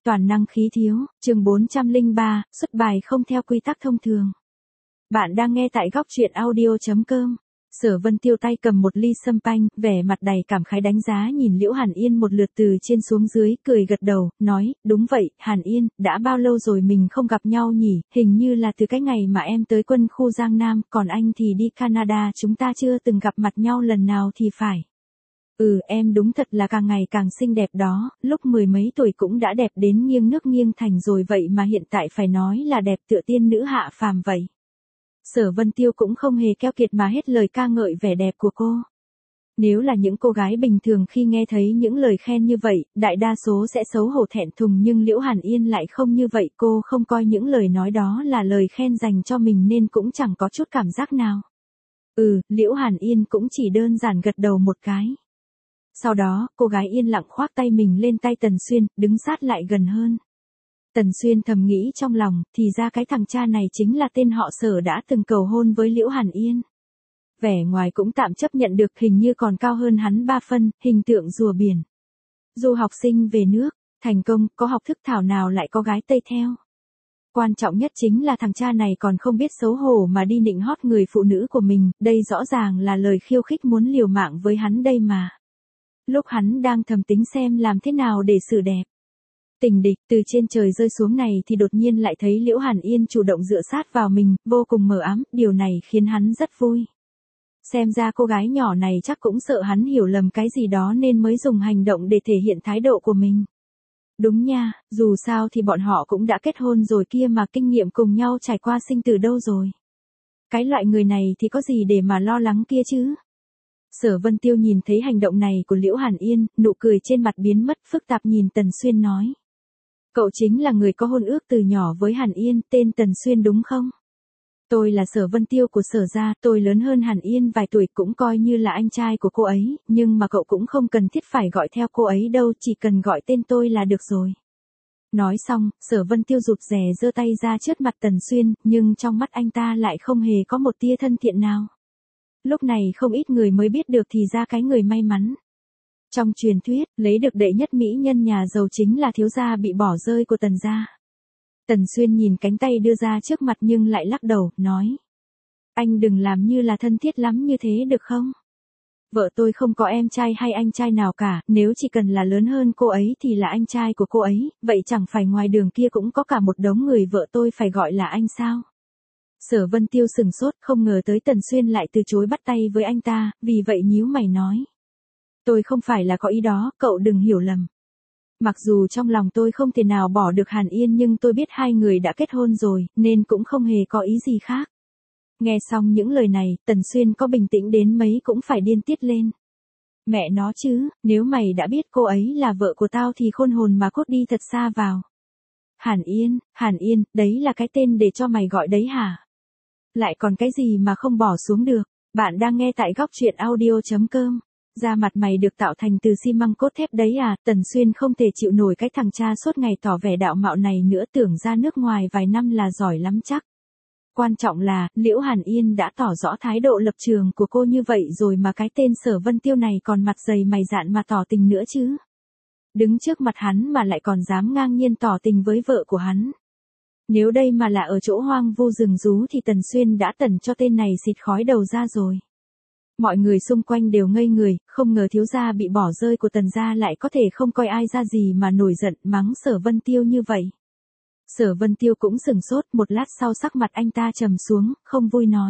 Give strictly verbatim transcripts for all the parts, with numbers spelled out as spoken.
Toàn năng khí thiếu, chương bốn trăm lẻ ba, xuất bài không theo quy tắc thông thường. Bạn đang nghe tại góc truyện audio chấm com. Sở Vân Tiêu tay cầm một ly sâm panh, vẻ mặt đầy cảm khái đánh giá nhìn Liễu Hàn Yên một lượt từ trên xuống dưới, cười gật đầu, nói, đúng vậy, Hàn Yên, đã bao lâu rồi mình không gặp nhau nhỉ, hình như là từ cái ngày mà em tới quân khu Giang Nam, còn anh thì đi Canada, chúng ta chưa từng gặp mặt nhau lần nào thì phải. Ừ, em đúng thật là càng ngày càng xinh đẹp đó, lúc mười mấy tuổi cũng đã đẹp đến nghiêng nước nghiêng thành rồi vậy mà hiện tại phải nói là đẹp tựa tiên nữ hạ phàm vậy. Sở Vân Tiêu cũng không hề keo kiệt mà hết lời ca ngợi vẻ đẹp của cô. Nếu là những cô gái bình thường khi nghe thấy những lời khen như vậy, đại đa số sẽ xấu hổ thẹn thùng nhưng Liễu Hàn Yên lại không như vậy, cô không coi những lời nói đó là lời khen dành cho mình nên cũng chẳng có chút cảm giác nào. Ừ, Liễu Hàn Yên cũng chỉ đơn giản gật đầu một cái. Sau đó, cô gái yên lặng khoác tay mình lên tay Tần Xuyên, đứng sát lại gần hơn. Tần Xuyên thầm nghĩ trong lòng, thì ra cái thằng cha này chính là tên họ Sở đã từng cầu hôn với Liễu Hàn Yên. Vẻ ngoài cũng tạm chấp nhận được, hình như còn cao hơn hắn ba phân, hình tượng rùa biển. Du học sinh về nước, thành công, có học thức thảo nào lại có gái Tây theo. Quan trọng nhất chính là thằng cha này còn không biết xấu hổ mà đi nịnh hót người phụ nữ của mình, đây rõ ràng là lời khiêu khích muốn liều mạng với hắn đây mà. Lúc hắn đang thầm tính xem làm thế nào để xử đẹp tình địch từ trên trời rơi xuống này thì đột nhiên lại thấy Liễu Hàn Yên chủ động dựa sát vào mình, vô cùng mờ ám, điều này khiến hắn rất vui. Xem ra cô gái nhỏ này chắc cũng sợ hắn hiểu lầm cái gì đó nên mới dùng hành động để thể hiện thái độ của mình. Đúng nha, dù sao thì bọn họ cũng đã kết hôn rồi kia mà, kinh nghiệm cùng nhau trải qua sinh tử đâu rồi. Cái loại người này thì có gì để mà lo lắng kia chứ. Sở Vân Tiêu nhìn thấy hành động này của Liễu Hàn Yên, nụ cười trên mặt biến mất, phức tạp nhìn Tần Xuyên nói. Cậu chính là người có hôn ước từ nhỏ với Hàn Yên, tên Tần Xuyên đúng không? Tôi là Sở Vân Tiêu của Sở gia, tôi lớn hơn Hàn Yên vài tuổi, cũng coi như là anh trai của cô ấy, nhưng mà cậu cũng không cần thiết phải gọi theo cô ấy đâu, chỉ cần gọi tên tôi là được rồi. Nói xong, Sở Vân Tiêu rụt rè giơ tay ra trước mặt Tần Xuyên, nhưng trong mắt anh ta lại không hề có một tia thân thiện nào. Lúc này không ít người mới biết được thì ra cái người may mắn. Trong truyền thuyết, lấy được đệ nhất mỹ nhân nhà giàu chính là thiếu gia bị bỏ rơi của Tần gia. Tần Xuyên nhìn cánh tay đưa ra trước mặt nhưng lại lắc đầu, nói. Anh đừng làm như là thân thiết lắm như thế được không? Vợ tôi không có em trai hay anh trai nào cả, nếu chỉ cần là lớn hơn cô ấy thì là anh trai của cô ấy, vậy chẳng phải ngoài đường kia cũng có cả một đống người vợ tôi phải gọi là anh sao? Sở Vân Tiêu sừng sốt, không ngờ tới Tần Xuyên lại từ chối bắt tay với anh ta, vì vậy nhíu mày nói. Tôi không phải là có ý đó, cậu đừng hiểu lầm. Mặc dù trong lòng tôi không thể nào bỏ được Hàn Yên nhưng tôi biết hai người đã kết hôn rồi, nên cũng không hề có ý gì khác. Nghe xong những lời này, Tần Xuyên có bình tĩnh đến mấy cũng phải điên tiết lên. Mẹ nó chứ, nếu mày đã biết cô ấy là vợ của tao thì khôn hồn mà cút đi thật xa vào. Hàn Yên, Hàn Yên, đấy là cái tên để cho mày gọi đấy hả? Lại còn cái gì mà không bỏ xuống được? Bạn đang nghe tại góc truyện audio chấm com. Da mặt mày được tạo thành từ xi măng cốt thép đấy à? Tần Xuyên không thể chịu nổi cái thằng cha suốt ngày tỏ vẻ đạo mạo này nữa, tưởng ra nước ngoài vài năm là giỏi lắm chắc. Quan trọng là, Liễu Hàn Yên đã tỏ rõ thái độ lập trường của cô như vậy rồi mà cái tên Sở Vân Tiêu này còn mặt dày mày dạn mà tỏ tình nữa chứ. Đứng trước mặt hắn mà lại còn dám ngang nhiên tỏ tình với vợ của hắn. Nếu đây mà là ở chỗ hoang vu rừng rú thì Tần Xuyên đã tẩn cho tên này xịt khói đầu ra rồi. Mọi người xung quanh đều ngây người, không ngờ thiếu gia bị bỏ rơi của Tần gia lại có thể không coi ai ra gì mà nổi giận mắng Sở Vân Tiêu như vậy. Sở Vân Tiêu cũng sừng sốt, một lát sau sắc mặt anh ta trầm xuống, không vui nói.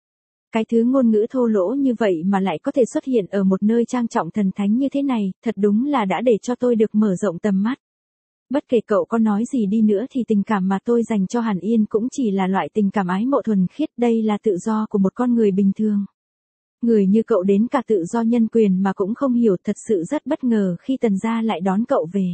Cái thứ ngôn ngữ thô lỗ như vậy mà lại có thể xuất hiện ở một nơi trang trọng thần thánh như thế này, thật đúng là đã để cho tôi được mở rộng tầm mắt. Bất kể cậu có nói gì đi nữa thì tình cảm mà tôi dành cho Hàn Yên cũng chỉ là loại tình cảm ái mộ thuần khiết, đây là tự do của một con người bình thường. Người như cậu đến cả tự do nhân quyền mà cũng không hiểu, thật sự rất bất ngờ khi Tần gia lại đón cậu về.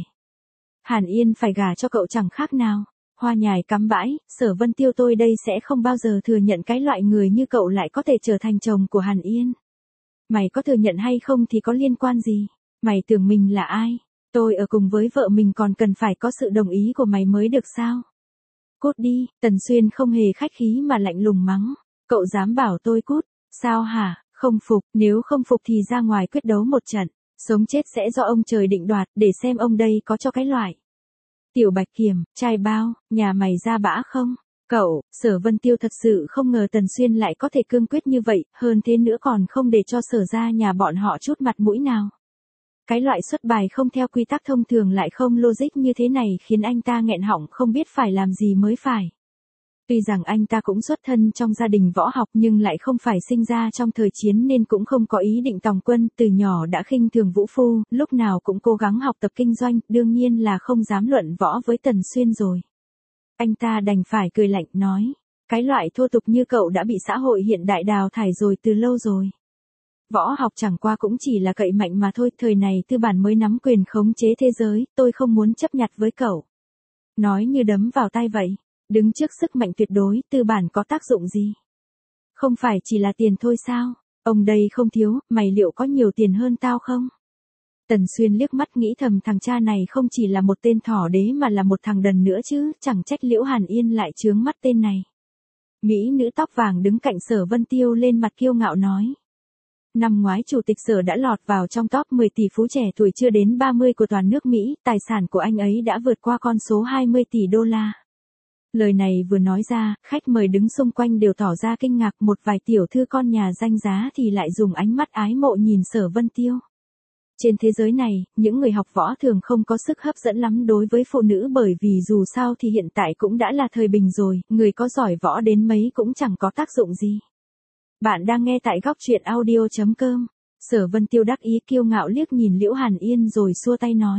Hàn Yên phải gả cho cậu chẳng khác nào. Hoa nhài cắm bãi, Sở Vân Tiêu tôi đây sẽ không bao giờ thừa nhận cái loại người như cậu lại có thể trở thành chồng của Hàn Yên. Mày có thừa nhận hay không thì có liên quan gì? Mày tưởng mình là ai? Tôi ở cùng với vợ mình còn cần phải có sự đồng ý của mày mới được sao? Cút đi, Tần Xuyên không hề khách khí mà lạnh lùng mắng. Cậu dám bảo tôi cút, sao hả? Không phục, nếu không phục thì ra ngoài quyết đấu một trận. Sống chết sẽ do ông trời định đoạt, để xem ông đây có cho cái loại Tiểu Bạch Kiểm, trai bao, nhà mày ra bã không? Cậu, Sở Vân Tiêu thật sự không ngờ Tần Xuyên lại có thể cương quyết như vậy, hơn thế nữa còn không để cho Sở ra nhà bọn họ chút mặt mũi nào. Cái loại xuất bài không theo quy tắc thông thường lại không logic như thế này khiến anh ta nghẹn họng không biết phải làm gì mới phải. Tuy rằng anh ta cũng xuất thân trong gia đình võ học nhưng lại không phải sinh ra trong thời chiến nên cũng không có ý định tòng quân, từ nhỏ đã khinh thường vũ phu, lúc nào cũng cố gắng học tập kinh doanh, đương nhiên là không dám luận võ với Tần Xuyên rồi. Anh ta đành phải cười lạnh nói, cái loại thô tục như cậu đã bị xã hội hiện đại đào thải rồi từ lâu rồi. Võ học chẳng qua cũng chỉ là cậy mạnh mà thôi, thời này tư bản mới nắm quyền khống chế thế giới, tôi không muốn chấp nhặt với cậu. Nói như đấm vào tay vậy, đứng trước sức mạnh tuyệt đối, tư bản có tác dụng gì? Không phải chỉ là tiền thôi sao? Ông đây không thiếu, mày liệu có nhiều tiền hơn tao không? Tần Xuyên liếc mắt nghĩ thầm thằng cha này không chỉ là một tên thỏ đế mà là một thằng đần nữa chứ, chẳng trách Liễu Hàn Yên lại chướng mắt tên này. Mỹ nữ tóc vàng đứng cạnh Sở Vân Tiêu lên mặt kiêu ngạo nói. Năm ngoái chủ tịch Sở đã lọt vào trong top mười tỷ phú trẻ tuổi chưa đến ba mươi của toàn nước Mỹ, tài sản của anh ấy đã vượt qua con số hai mươi tỷ đô la. Lời này vừa nói ra, khách mời đứng xung quanh đều tỏ ra kinh ngạc, một vài tiểu thư con nhà danh giá thì lại dùng ánh mắt ái mộ nhìn Sở Vân Tiêu. Trên thế giới này, những người học võ thường không có sức hấp dẫn lắm đối với phụ nữ bởi vì dù sao thì hiện tại cũng đã là thời bình rồi, người có giỏi võ đến mấy cũng chẳng có tác dụng gì. Bạn đang nghe tại góc truyện audio chấm com. Sở Vân Tiêu đắc ý kiêu ngạo liếc nhìn Liễu Hàn Yên rồi xua tay nói.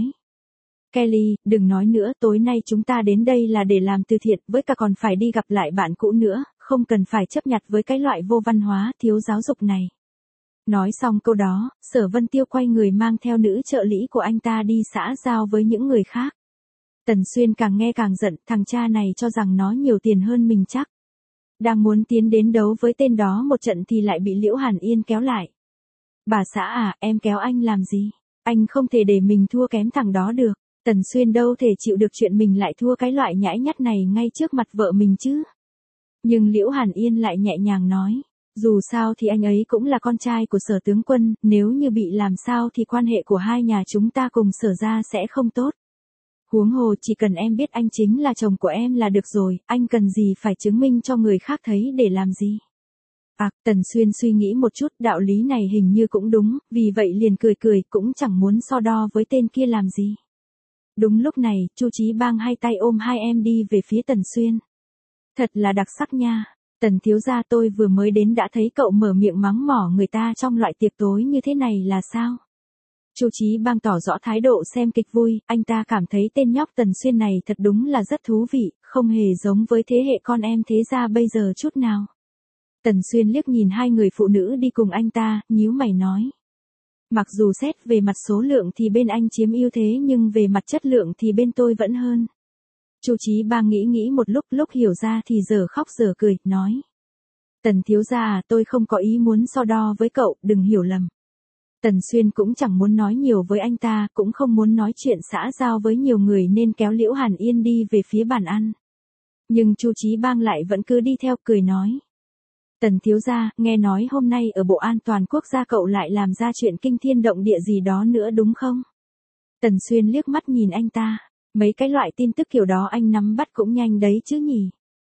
Kelly, đừng nói nữa, tối nay chúng ta đến đây là để làm từ thiện, với cả còn phải đi gặp lại bạn cũ nữa, không cần phải chấp nhặt với cái loại vô văn hóa, thiếu giáo dục này. Nói xong câu đó, Sở Vân Tiêu quay người mang theo nữ trợ lý của anh ta đi xã giao với những người khác. Tần Xuyên càng nghe càng giận, thằng cha này cho rằng nó nhiều tiền hơn mình chắc. Đang muốn tiến đến đấu với tên đó một trận thì lại bị Liễu Hàn Yên kéo lại. Bà xã à, em kéo anh làm gì? Anh không thể để mình thua kém thằng đó được. Tần Xuyên đâu thể chịu được chuyện mình lại thua cái loại nhãi nhắt này ngay trước mặt vợ mình chứ. Nhưng Liễu Hàn Yên lại nhẹ nhàng nói. Dù sao thì anh ấy cũng là con trai của Sở tướng quân, nếu như bị làm sao thì quan hệ của hai nhà chúng ta cùng Sở ra sẽ không tốt. Huống hồ chỉ cần em biết anh chính là chồng của em là được rồi, anh cần gì phải chứng minh cho người khác thấy để làm gì. À, Tần Xuyên suy nghĩ một chút, đạo lý này hình như cũng đúng, vì vậy liền cười cười, cũng chẳng muốn so đo với tên kia làm gì. Đúng lúc này, Chu Chí Bang hai tay ôm hai em đi về phía Tần Xuyên. Thật là đặc sắc nha. Tần thiếu gia, tôi vừa mới đến đã thấy cậu mở miệng mắng mỏ người ta trong loại tiệc tối như thế này là sao? Chu Chí Bang tỏ rõ thái độ xem kịch vui, anh ta cảm thấy tên nhóc Tần Xuyên này thật đúng là rất thú vị, không hề giống với thế hệ con em thế gia bây giờ chút nào. Tần Xuyên liếc nhìn hai người phụ nữ đi cùng anh ta, nhíu mày nói. Mặc dù xét về mặt số lượng thì bên anh chiếm ưu thế nhưng về mặt chất lượng thì bên tôi vẫn hơn. Chu Chí Bang nghĩ nghĩ một lúc, lúc hiểu ra thì giờ khóc giờ cười, nói. Tần thiếu gia à, tôi không có ý muốn so đo với cậu, đừng hiểu lầm. Tần Xuyên cũng chẳng muốn nói nhiều với anh ta, cũng không muốn nói chuyện xã giao với nhiều người nên kéo Liễu Hàn Yên đi về phía bàn ăn. Nhưng Chu Chí Bang lại vẫn cứ đi theo, cười nói. Tần thiếu gia, nghe nói hôm nay ở Bộ An toàn Quốc gia cậu lại làm ra chuyện kinh thiên động địa gì đó nữa đúng không? Tần Xuyên liếc mắt nhìn anh ta. Mấy cái loại tin tức kiểu đó anh nắm bắt cũng nhanh đấy chứ nhỉ?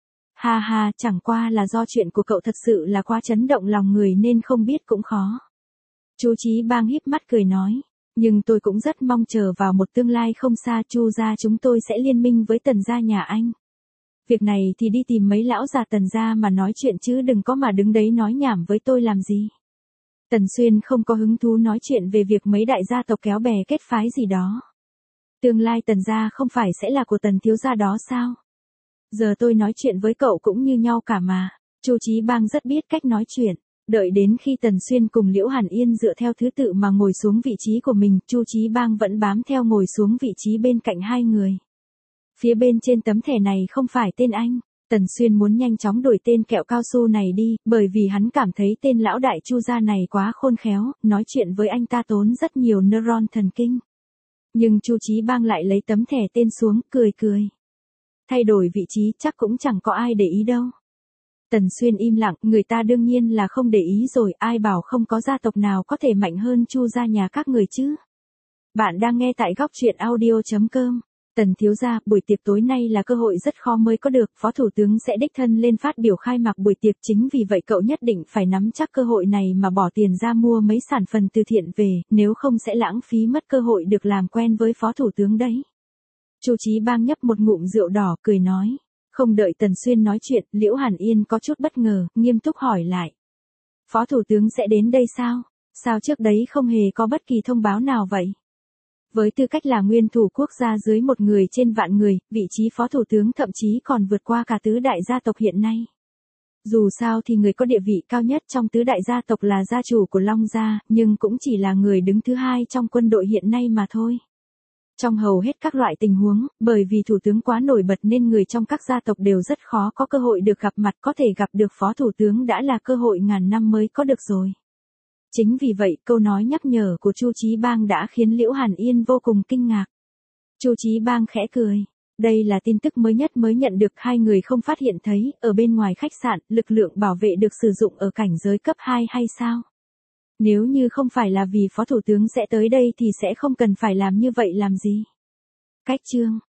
Ha ha, chẳng qua là do chuyện của cậu thật sự là quá chấn động lòng người nên không biết cũng khó. Chu Chí Bang híp mắt cười nói, nhưng tôi cũng rất mong chờ vào một tương lai không xa Chu gia chúng tôi sẽ liên minh với Tần gia nhà anh. Việc này thì đi tìm mấy lão già Tần gia mà nói chuyện chứ đừng có mà đứng đấy nói nhảm với tôi làm gì. Tần Xuyên không có hứng thú nói chuyện về việc mấy đại gia tộc kéo bè kết phái gì đó. Tương lai Tần gia không phải sẽ là của Tần thiếu gia đó sao? Giờ tôi nói chuyện với cậu cũng như nhau cả mà. Chu Chí Bang rất biết cách nói chuyện. Đợi đến khi Tần Xuyên cùng Liễu Hàn Yên dựa theo thứ tự mà ngồi xuống vị trí của mình, Chu Chí Bang vẫn bám theo ngồi xuống vị trí bên cạnh hai người. Phía bên trên tấm thẻ này không phải tên anh. Tần Xuyên muốn nhanh chóng đổi tên kẹo cao su này đi, bởi vì hắn cảm thấy tên lão đại Chu gia này quá khôn khéo, nói chuyện với anh ta tốn rất nhiều neuron thần kinh. Nhưng Chu Chí Bang lại lấy tấm thẻ tên xuống, cười cười. Thay đổi vị trí chắc cũng chẳng có ai để ý đâu. Tần Xuyên im lặng, người ta đương nhiên là không để ý rồi, ai bảo không có gia tộc nào có thể mạnh hơn Chu gia nhà các người chứ. Bạn đang nghe tại góc truyện audio chấm com. Tần thiếu gia, buổi tiệc tối nay là cơ hội rất khó mới có được, Phó Thủ tướng sẽ đích thân lên phát biểu khai mạc buổi tiệc, chính vì vậy cậu nhất định phải nắm chắc cơ hội này mà bỏ tiền ra mua mấy sản phần từ thiện về, nếu không sẽ lãng phí mất cơ hội được làm quen với Phó Thủ tướng đấy. Chu Chí Bang nhấp một ngụm rượu đỏ, cười nói. Không đợi Tần Xuyên nói chuyện, Liễu Hàn Yên có chút bất ngờ, nghiêm túc hỏi lại. Phó Thủ tướng sẽ đến đây sao? Sao trước đấy không hề có bất kỳ thông báo nào vậy? Với tư cách là nguyên thủ quốc gia dưới một người trên vạn người, vị trí Phó Thủ tướng thậm chí còn vượt qua cả tứ đại gia tộc hiện nay. Dù sao thì người có địa vị cao nhất trong tứ đại gia tộc là gia chủ của Long gia, nhưng cũng chỉ là người đứng thứ hai trong quân đội hiện nay mà thôi. Trong hầu hết các loại tình huống, bởi vì thủ tướng quá nổi bật nên người trong các gia tộc đều rất khó có cơ hội được gặp mặt, có thể gặp được Phó Thủ tướng đã là cơ hội ngàn năm mới có được rồi. Chính vì vậy, câu nói nhắc nhở của Chu Chí Bang đã khiến Liễu Hàn Yên vô cùng kinh ngạc. Chu Chí Bang khẽ cười. Đây là tin tức mới nhất mới nhận được, hai người không phát hiện thấy, ở bên ngoài khách sạn, lực lượng bảo vệ được sử dụng ở cảnh giới cấp hai hay sao? Nếu như không phải là vì Phó Thủ tướng sẽ tới đây thì sẽ không cần phải làm như vậy làm gì. Cách chương